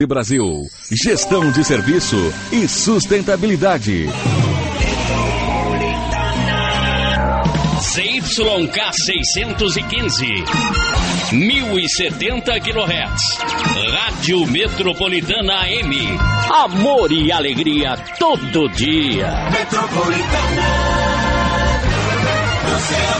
Brasil, gestão de serviço e sustentabilidade. ZYK 615, 1070 kHz, Rádio Metropolitana AM. Amor e alegria todo dia. Metropolitana, você